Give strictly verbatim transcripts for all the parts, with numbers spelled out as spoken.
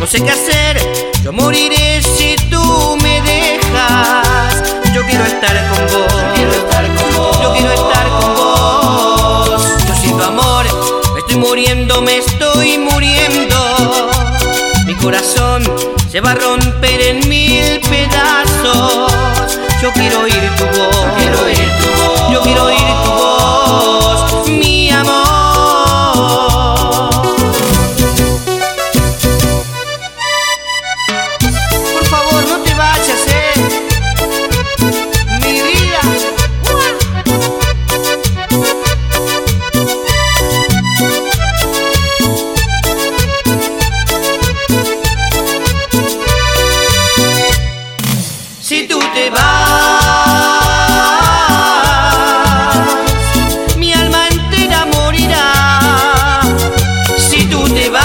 no sé qué hacer, yo moriré si tú me dejas. Yo quiero estar con vos, yo quiero estar con vos, yo quiero estar con vos. Yo sin tu amor me estoy muriendo, me estoy muriendo. Mi corazón se va a romper en mil pedazos. Yo quiero oír tu voz, yo quiero oír tu voz, yo quiero oír tu voz, mi amor. Por favor, no te vayas, eh, mi vida. Si tú te vas, mi alma entera morirá. Si tú te vas,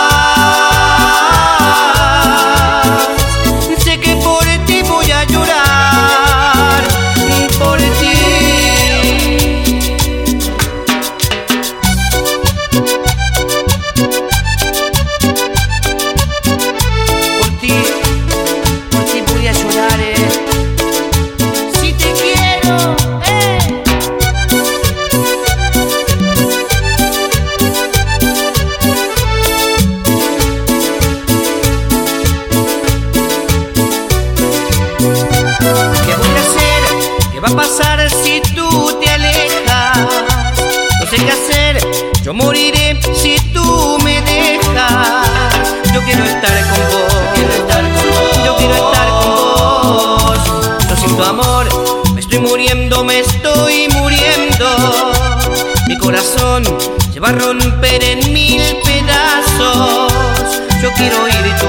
sé que por ti voy a llorar, por ti. Por ti, por ti voy a llorar, eh. Si te quiero, eh. ¿Qué voy a hacer? ¿Qué va a pasar si tú te alejas? No sé qué hacer, yo moriré si tú me dejas. Yo quiero estar con vos, quiero estar con vos, yo quiero estar con vos. Yo sin tu amor me estoy muriendo, me estoy muriendo. Mi corazón se va a romper en mil pedazos. Yo quiero oír tu